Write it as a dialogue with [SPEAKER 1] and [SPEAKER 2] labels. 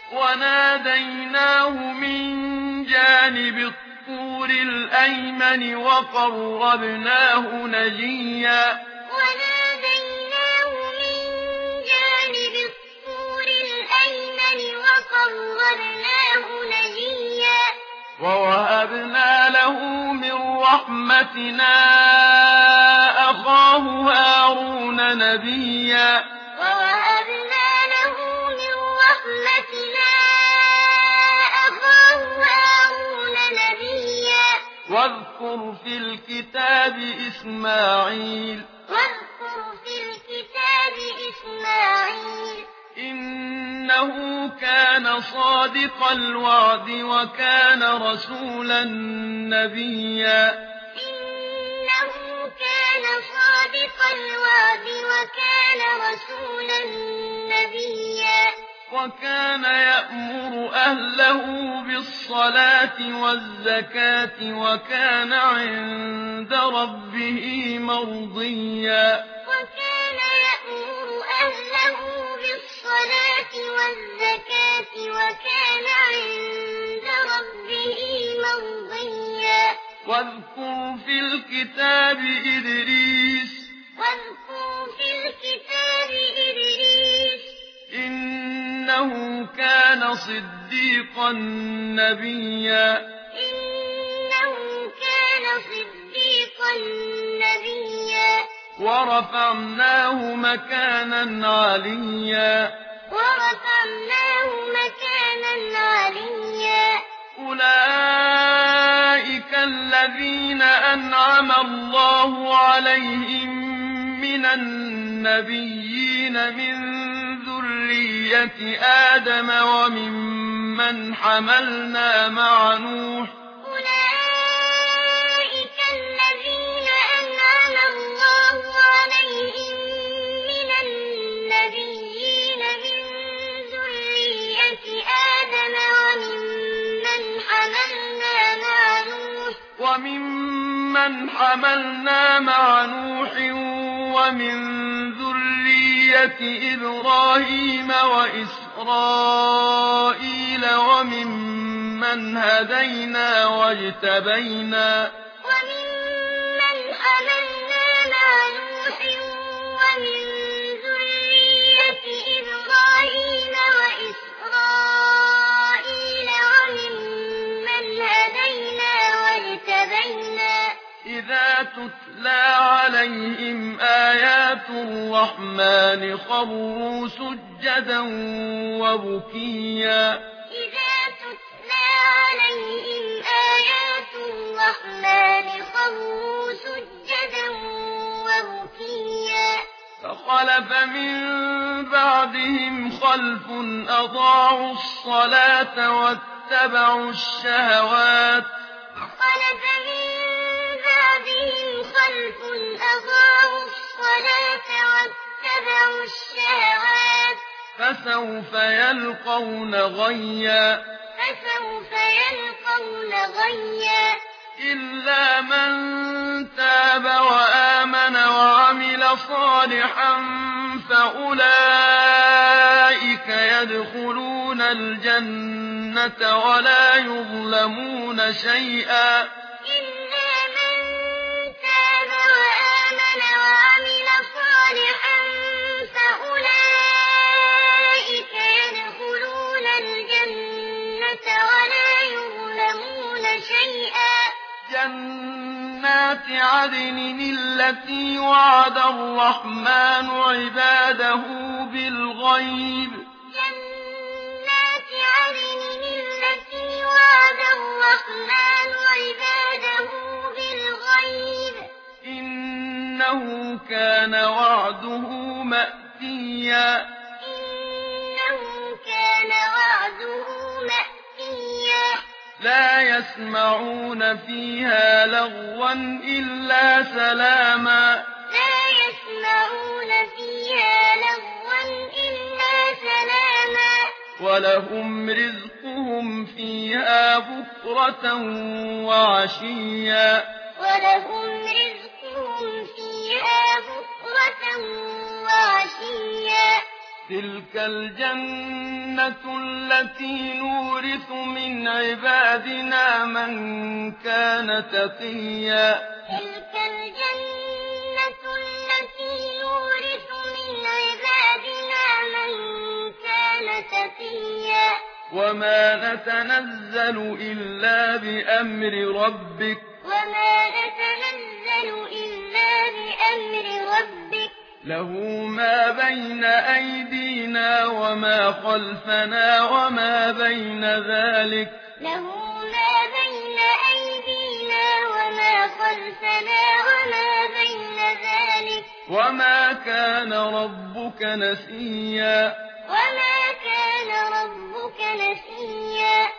[SPEAKER 1] وناديناه من جانب الطور الأيمن وقربناه نجيا
[SPEAKER 2] وناديناه من جانب الطور الأيمن وقربناه نجيا
[SPEAKER 1] ووهبنا له من رحمتنا أخاه هارون نبيا
[SPEAKER 2] ووهبنا له من رحمتنا أخاه هارون نبيا
[SPEAKER 1] واذكر في الكتاب إسماعيل إنه كان صادق الوعد وكان رسولا نبيا
[SPEAKER 2] إنه كان صادق الوعد وكان رسولا نبيا
[SPEAKER 1] وكان يأمر أهله بالصلاة والزكاة وكان عند ربه مرضيا
[SPEAKER 2] وكان يأمر أهله بالصلاة والزكاة وكان عند ربه مرضيا
[SPEAKER 1] واذكر في الكتاب إدريس إنه كان صديقا نبيا ورفعناه مكانا عليا أولئك الذين أنعم الله عليهم من النبيين من ذرية آدم وممن حملنا مع نوح ومن ذرية إبراهيم وإسرائيل وممن هدينا واجتبينا إذا تتلى عليهم آيات الرحمن خروا سجدا وبكيا فخلف من بعدهم خلف أضاعوا الصلاة واتبعوا الشهوات فسوف يلقون غيا إلا من تاب وآمن وعمل صالحا فأولئك يدخلون الجنة ولا يظلمون شيئا جنات عدن التي وعد الرحمن عباده بالغيب إنه كان وعده مأتيا لا يسمعون فيها لغوا إلا سلاما ولهم رزقهم فيها بكرة وعشيا تلك الجنة التي نورث من عبادنا من كان تقيا
[SPEAKER 2] تلك الجنة التي نورث من عبادنا من كان تقيا
[SPEAKER 1] وما نتنزل إلا بأمر ربك له ما بين أيدينا وما خلفنا وما بين ذلك وما كان ربك نسيا